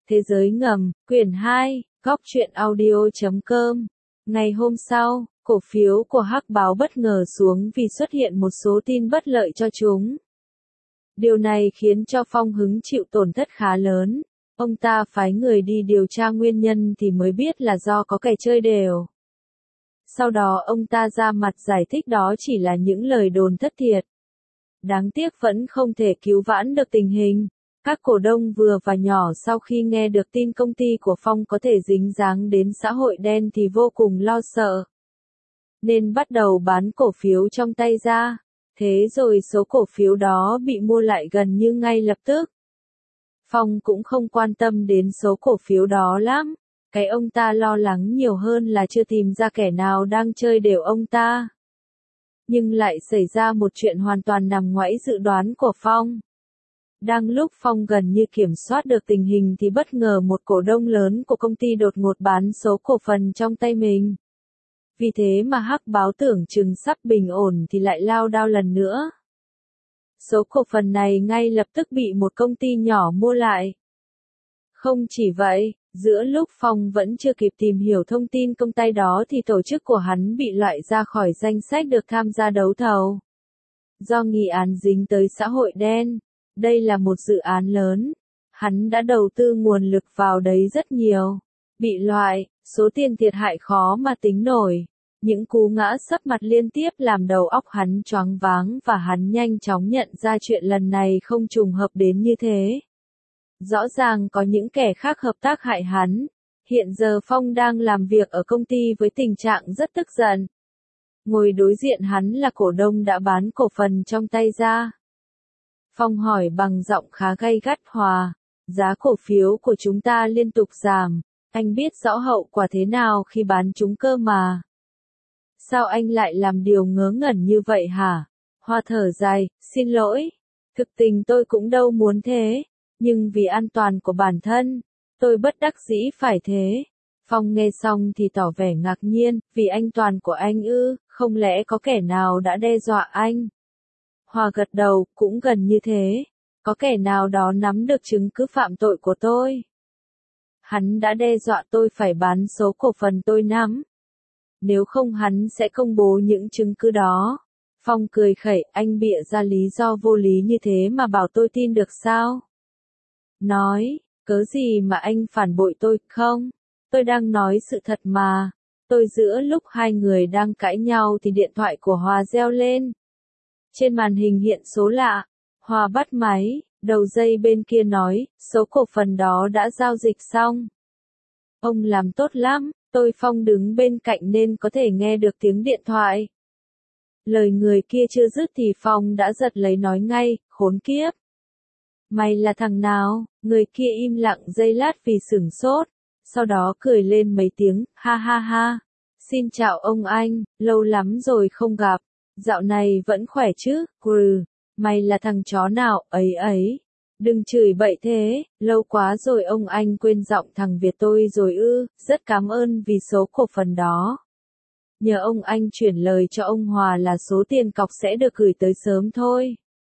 Thế giới ngầm, quyển 2, góc truyện audio.com. Ngày hôm sau, cổ phiếu của Hắc Báo bất ngờ xuống vì xuất hiện một số tin bất lợi cho chúng. Điều này khiến cho Phong Hứng chịu tổn thất khá lớn. Ông ta phái người đi điều tra nguyên nhân thì mới biết là do có kẻ chơi đều. Sau đó ông ta ra mặt giải thích đó chỉ là những lời đồn thất thiệt. Đáng tiếc vẫn không thể cứu vãn được tình hình. Các cổ đông vừa và nhỏ sau khi nghe được tin công ty của Phong có thể dính dáng đến xã hội đen thì vô cùng lo sợ. Nên bắt đầu bán cổ phiếu trong tay ra. Thế rồi số cổ phiếu đó bị mua lại gần như ngay lập tức. Phong cũng không quan tâm đến số cổ phiếu đó lắm. Cái ông ta lo lắng nhiều hơn là chưa tìm ra kẻ nào đang chơi đều ông ta. Nhưng lại xảy ra một chuyện hoàn toàn nằm ngoài dự đoán của Phong. Đang lúc Phong gần như kiểm soát được tình hình thì bất ngờ một cổ đông lớn của công ty đột ngột bán số cổ phần trong tay mình. Vì thế mà Hắc Báo tưởng chừng sắp bình ổn thì lại lao đao lần nữa. Số cổ phần này ngay lập tức bị một công ty nhỏ mua lại. Không chỉ vậy, giữa lúc Phong vẫn chưa kịp tìm hiểu thông tin công ty đó thì tổ chức của hắn bị loại ra khỏi danh sách được tham gia đấu thầu. Do nghi án dính tới xã hội đen, đây là một dự án lớn. Hắn đã đầu tư nguồn lực vào đấy rất nhiều. Bị loại, số tiền thiệt hại khó mà tính nổi. Những cú ngã sấp mặt liên tiếp làm đầu óc hắn choáng váng và hắn nhanh chóng nhận ra chuyện lần này không trùng hợp đến như thế. Rõ ràng có những kẻ khác hợp tác hại hắn. Hiện giờ Phong đang làm việc ở công ty với tình trạng rất tức giận. Ngồi đối diện hắn là cổ đông đã bán cổ phần trong tay ra. Phong hỏi bằng giọng khá gay gắt: Hòa, giá cổ phiếu của chúng ta liên tục giảm, anh biết rõ hậu quả thế nào khi bán chúng cơ mà. Sao anh lại làm điều ngớ ngẩn như vậy hả? Hòa thở dài: xin lỗi, thực tình tôi cũng đâu muốn thế, nhưng vì an toàn của bản thân, tôi bất đắc dĩ phải thế. Phong nghe xong thì tỏ vẻ ngạc nhiên: vì an toàn của anh ư, không lẽ có kẻ nào đã đe dọa anh? Hòa gật đầu: cũng gần như thế, có kẻ nào đó nắm được chứng cứ phạm tội của tôi. Hắn đã đe dọa tôi phải bán số cổ phần tôi nắm. Nếu không hắn sẽ công bố những chứng cứ đó. Phong cười khẩy: anh bịa ra lý do vô lý như thế mà bảo tôi tin được sao? Nói, cớ gì mà anh phản bội tôi, không? Tôi đang nói sự thật mà. Giữa lúc hai người đang cãi nhau thì điện thoại của Hòa reo lên. Trên màn hình hiện số lạ. Hòa bắt máy, đầu dây bên kia nói, số cổ phần đó đã giao dịch xong. Ông làm tốt lắm. Phong đứng bên cạnh nên có thể nghe được tiếng điện thoại. Lời người kia chưa dứt thì Phong đã giật lấy nói ngay: khốn kiếp. Mày là thằng nào? Người kia im lặng giây lát vì sửng sốt. Sau đó cười lên mấy tiếng: ha ha ha. Xin chào ông anh, lâu lắm rồi không gặp. Dạo này vẫn khỏe chứ? Mày là thằng chó nào ấy ấy? Đừng chửi bậy thế, lâu quá rồi ông anh quên giọng thằng Việt tôi rồi ư? Rất cảm ơn vì số cổ phần đó. Nhờ ông anh chuyển lời cho ông Hòa là số tiền cọc sẽ được gửi tới sớm thôi.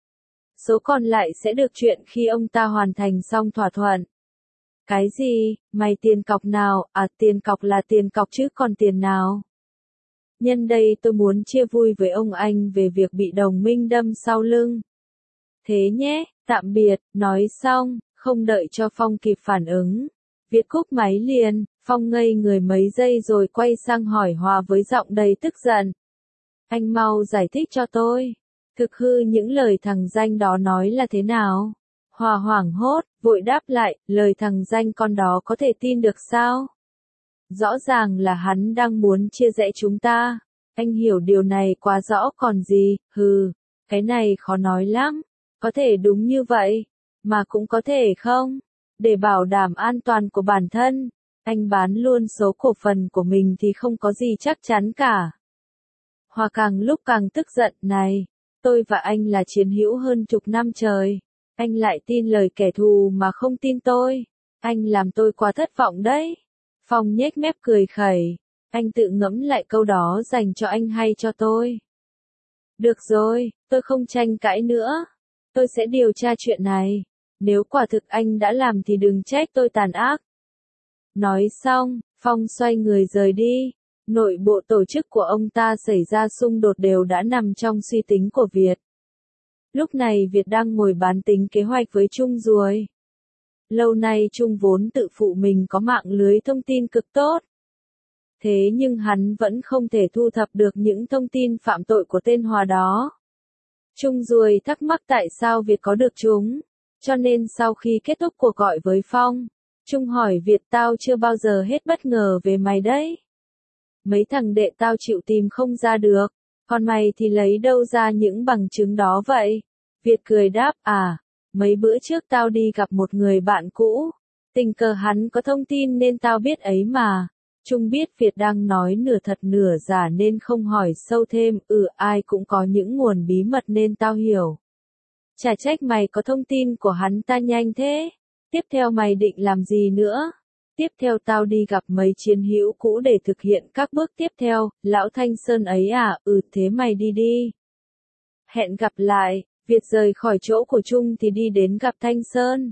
Số còn lại sẽ được chuyển khi ông ta hoàn thành xong thỏa thuận. Cái gì? Mày tiền cọc nào? À, tiền cọc là tiền cọc chứ còn tiền nào? Nhân đây tôi muốn chia vui với ông anh về việc bị đồng minh đâm sau lưng. Thế nhé, tạm biệt. Nói xong, không đợi cho Phong kịp phản ứng, Việt cúp máy liền. Phong ngây người mấy giây rồi quay sang hỏi Hòa với giọng đầy tức giận: anh mau giải thích cho tôi. Thực hư những lời thằng danh đó nói là thế nào? Hòa hoảng hốt, vội đáp lại: lời thằng danh con đó có thể tin được sao? Rõ ràng là hắn đang muốn chia rẽ chúng ta. Anh hiểu điều này quá rõ còn gì. Cái này khó nói lắm. Có thể đúng như vậy, mà cũng có thể không. Để bảo đảm an toàn của bản thân, anh bán luôn số cổ phần của mình thì không có gì chắc chắn cả. Hòa càng lúc càng tức giận: này, tôi và anh là chiến hữu hơn chục năm trời. Anh lại tin lời kẻ thù mà không tin tôi. Anh làm tôi quá thất vọng đấy. Phong nhếch mép cười khẩy: anh tự ngẫm lại câu đó dành cho anh hay cho tôi? Được rồi, tôi không tranh cãi nữa. Tôi sẽ điều tra chuyện này. Nếu quả thực anh đã làm thì đừng trách tôi tàn ác. Nói xong, Phong xoay người rời đi. Nội bộ tổ chức của ông ta xảy ra xung đột đều đã nằm trong suy tính của Việt. Lúc này Việt đang ngồi bán tính kế hoạch với Trung rồi. Lâu nay Trung vốn tự phụ mình có mạng lưới thông tin cực tốt. Thế nhưng hắn vẫn không thể thu thập được những thông tin phạm tội của tên Hòa đó. Trung ruồi thắc mắc tại sao Việt có được chúng. Cho nên sau khi kết thúc cuộc gọi với Phong, Trung hỏi Việt tao chưa bao giờ hết bất ngờ về mày đấy. Mấy thằng đệ tao chịu tìm không ra được, còn mày thì lấy đâu ra những bằng chứng đó vậy? Việt cười đáp mấy bữa trước tao đi gặp một người bạn cũ, tình cờ hắn có thông tin nên tao biết ấy mà. Trung biết Việt đang nói nửa thật nửa giả nên không hỏi sâu thêm, ai cũng có những nguồn bí mật nên tao hiểu. Chả trách mày có thông tin của hắn ta nhanh thế. Tiếp theo mày định làm gì nữa? Tiếp theo tao đi gặp mấy chiến hữu cũ để thực hiện các bước tiếp theo, lão Thanh Sơn ấy thế mày đi đi. Hẹn gặp lại, Việt rời khỏi chỗ của Trung thì đi đến gặp Thanh Sơn.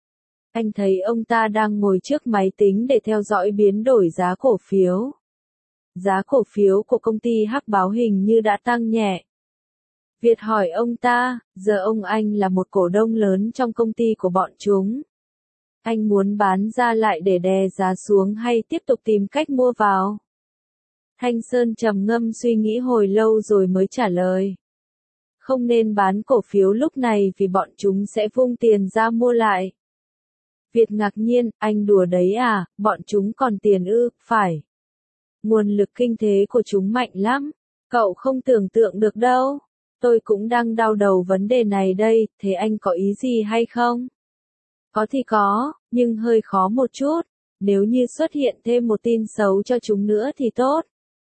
Anh thấy ông ta đang ngồi trước máy tính để theo dõi biến đổi giá cổ phiếu. Giá cổ phiếu của công ty Hắc Báo hình như đã tăng nhẹ. Việt hỏi ông ta, giờ ông anh là một cổ đông lớn trong công ty của bọn chúng. Anh muốn bán ra lại để đè giá xuống hay tiếp tục tìm cách mua vào? Thanh Sơn trầm ngâm suy nghĩ hồi lâu rồi mới trả lời. Không nên bán cổ phiếu lúc này vì bọn chúng sẽ vung tiền ra mua lại. Việt ngạc nhiên, anh đùa đấy à, bọn chúng còn tiền ư? Phải. Nguồn lực kinh tế của chúng mạnh lắm, cậu không tưởng tượng được đâu. Tôi cũng đang đau đầu vấn đề này đây, thế anh có ý gì hay không? Có thì có, nhưng hơi khó một chút. Nếu như xuất hiện thêm một tin xấu cho chúng nữa thì tốt.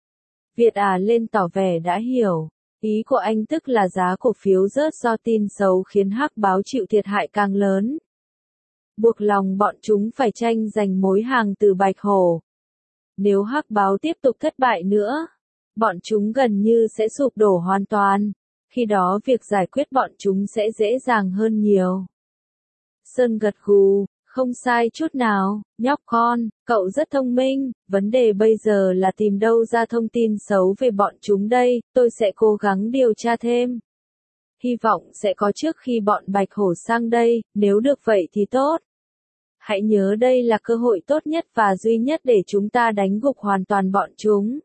Việt lên tỏ vẻ đã hiểu. Ý của anh tức là giá cổ phiếu rớt do tin xấu khiến Hắc Báo chịu thiệt hại càng lớn. Buộc lòng bọn chúng phải tranh giành mối hàng từ Bạch Hổ. Nếu Hắc Báo tiếp tục thất bại nữa, bọn chúng gần như sẽ sụp đổ hoàn toàn. Khi đó việc giải quyết bọn chúng sẽ dễ dàng hơn nhiều. Sơn gật gù, không sai chút nào, nhóc con, cậu rất thông minh, vấn đề bây giờ là tìm đâu ra thông tin xấu về bọn chúng đây, tôi sẽ cố gắng điều tra thêm. Hy vọng sẽ có trước khi bọn Bạch Hổ sang đây, nếu được vậy thì tốt. Hãy nhớ đây là cơ hội tốt nhất và duy nhất để chúng ta đánh gục hoàn toàn bọn chúng.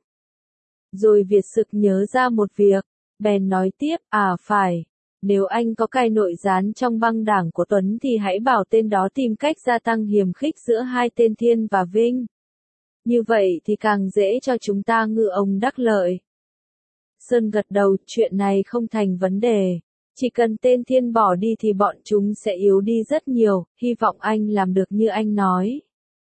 Rồi Việt sực nhớ ra một việc, bèn nói tiếp, phải. Nếu anh có cài nội gián trong băng đảng của Tuấn thì hãy bảo tên đó tìm cách gia tăng hiềm khích giữa hai tên Thiên và Vinh. Như vậy thì càng dễ cho chúng ta ngư ông đắc lợi. Sơn gật đầu, chuyện này không thành vấn đề. Chỉ cần tên Thiên bỏ đi thì bọn chúng sẽ yếu đi rất nhiều, hy vọng anh làm được như anh nói.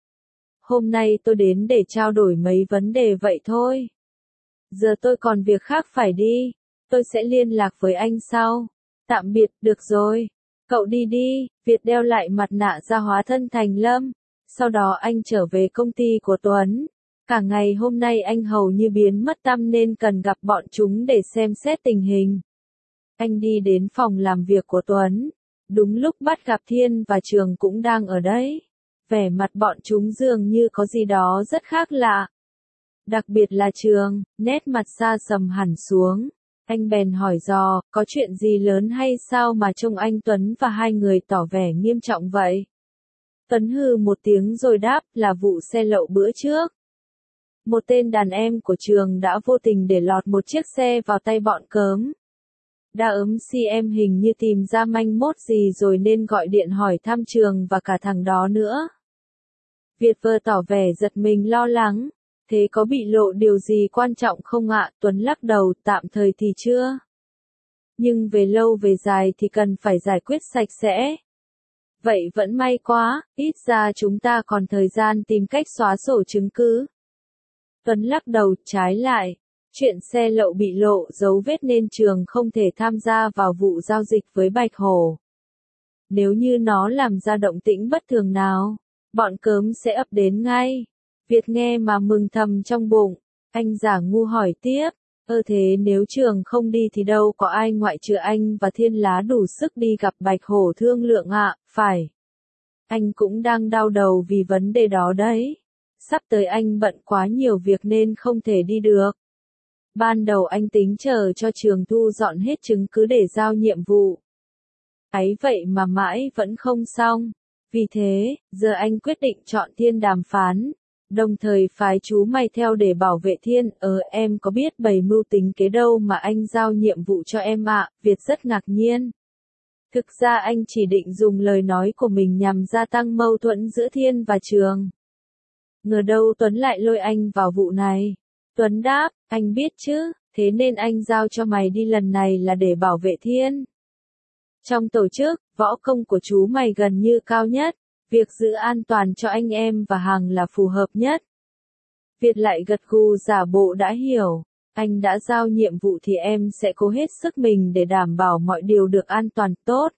Hôm nay tôi đến để trao đổi mấy vấn đề vậy thôi. Giờ tôi còn việc khác phải đi, tôi sẽ liên lạc với anh sau. Tạm biệt, được rồi. Cậu đi đi, Việt đeo lại mặt nạ ra hóa thân thành Lâm. Sau đó anh trở về công ty của Tuấn. Cả ngày hôm nay anh hầu như biến mất tăm nên cần gặp bọn chúng để xem xét tình hình. Anh đi đến phòng làm việc của Tuấn. Đúng lúc bắt gặp Thiên và Trường cũng đang ở đấy. Vẻ mặt bọn chúng dường như có gì đó rất khác lạ. Đặc biệt là Trường, nét mặt xa sầm hẳn xuống. Anh bèn hỏi dò, có chuyện gì lớn hay sao mà trông anh Tuấn và hai người tỏ vẻ nghiêm trọng vậy? Tuấn hừ một tiếng rồi đáp, là vụ xe lậu bữa trước. Một tên đàn em của Trường đã vô tình để lọt một chiếc xe vào tay bọn cớm. Đa ấm CM hình như tìm ra manh mốt gì rồi nên gọi điện hỏi thăm Trường và cả thằng đó nữa. Việt vừa tỏ vẻ giật mình lo lắng. Thế có bị lộ điều gì quan trọng không ạ? Tuấn lắc đầu, tạm thời thì chưa. Nhưng về lâu về dài thì cần phải giải quyết sạch sẽ. Vậy vẫn may quá, ít ra chúng ta còn thời gian tìm cách xóa sổ chứng cứ. Tuấn lắc đầu, trái lại. Chuyện xe lậu bị lộ dấu vết nên Trường không thể tham gia vào vụ giao dịch với Bạch Hổ. Nếu như nó làm ra động tĩnh bất thường nào, bọn cớm sẽ ập đến ngay. Việt nghe mà mừng thầm trong bụng, anh giả ngu hỏi tiếp, Thế nếu Trường không đi thì đâu có ai ngoại trừ anh và Thiên Lá đủ sức đi gặp Bạch Hổ thương lượng ạ, phải. Anh cũng đang đau đầu vì vấn đề đó đấy. Sắp tới anh bận quá nhiều việc nên không thể đi được. Ban đầu anh tính chờ cho Trường thu dọn hết chứng cứ để giao nhiệm vụ. Ấy vậy mà mãi vẫn không xong. Vì thế, giờ anh quyết định chọn Thiên đàm phán. Đồng thời phái chú mày theo để bảo vệ Thiên. Em có biết bày mưu tính kế đâu mà anh giao nhiệm vụ cho em ạ. Việt rất ngạc nhiên. Thực ra anh chỉ định dùng lời nói của mình nhằm gia tăng mâu thuẫn giữa Thiên và Trường. Ngờ đâu Tuấn lại lôi anh vào vụ này. Tuấn đáp, anh biết chứ, thế nên anh giao cho mày đi lần này là để bảo vệ Thiên. Trong tổ chức, võ công của chú mày gần như cao nhất, việc giữ an toàn cho anh em và Hằng là phù hợp nhất. Việt lại gật gù giả bộ đã hiểu, anh đã giao nhiệm vụ thì em sẽ cố hết sức mình để đảm bảo mọi điều được an toàn tốt.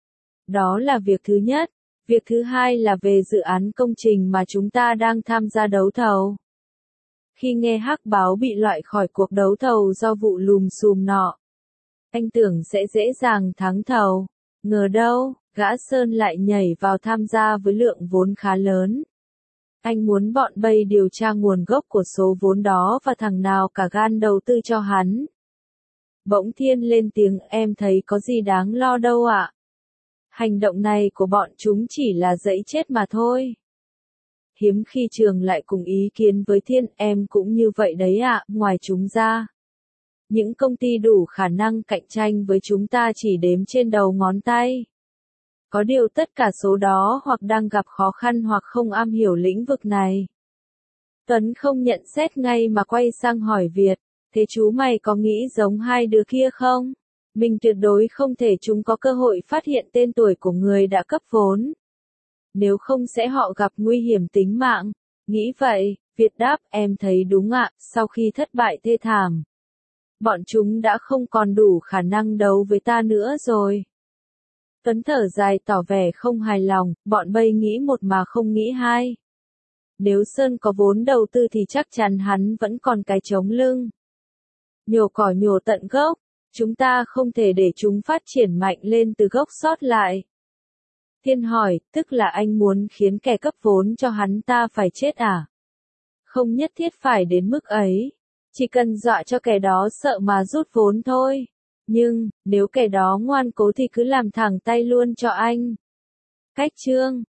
Đó là việc thứ nhất. Việc thứ hai là về dự án công trình mà chúng ta đang tham gia đấu thầu. Khi nghe Hắc Báo bị loại khỏi cuộc đấu thầu do vụ lùm xùm nọ, anh tưởng sẽ dễ dàng thắng thầu. Ngờ đâu, gã Sơn lại nhảy vào tham gia với lượng vốn khá lớn. Anh muốn bọn Bay điều tra nguồn gốc của số vốn đó và thằng nào cả gan đầu tư cho hắn. Bỗng Thiên lên tiếng, em thấy có gì đáng lo đâu ạ. Hành động này của bọn chúng chỉ là giẫy chết mà thôi. Hiếm khi Trường lại cùng ý kiến với Thiên, em cũng như vậy đấy ạ, ngoài chúng ra. Những công ty đủ khả năng cạnh tranh với chúng ta chỉ đếm trên đầu ngón tay. Có điều tất cả số đó hoặc đang gặp khó khăn hoặc không am hiểu lĩnh vực này. Tuấn không nhận xét ngay mà quay sang hỏi Việt, thế chú mày có nghĩ giống hai đứa kia không? Mình tuyệt đối không thể chúng có cơ hội phát hiện tên tuổi của người đã cấp vốn. Nếu không sẽ họ gặp nguy hiểm tính mạng. Nghĩ vậy, Việt đáp, em thấy đúng ạ, sau khi thất bại thê thảm. Bọn chúng đã không còn đủ khả năng đấu với ta nữa rồi. Tuấn thở dài tỏ vẻ không hài lòng, bọn Bay nghĩ một mà không nghĩ hai. Nếu Sơn có vốn đầu tư thì chắc chắn hắn vẫn còn cái chống lưng. Nhổ cỏ nhổ tận gốc, chúng ta không thể để chúng phát triển mạnh lên từ gốc sót lại. Thiên hỏi, tức là anh muốn khiến kẻ cấp vốn cho hắn ta phải chết à? Không nhất thiết phải đến mức ấy. Chỉ cần dọa cho kẻ đó sợ mà rút vốn thôi. Nhưng, nếu kẻ đó ngoan cố thì cứ làm thẳng tay luôn cho anh. Cách chương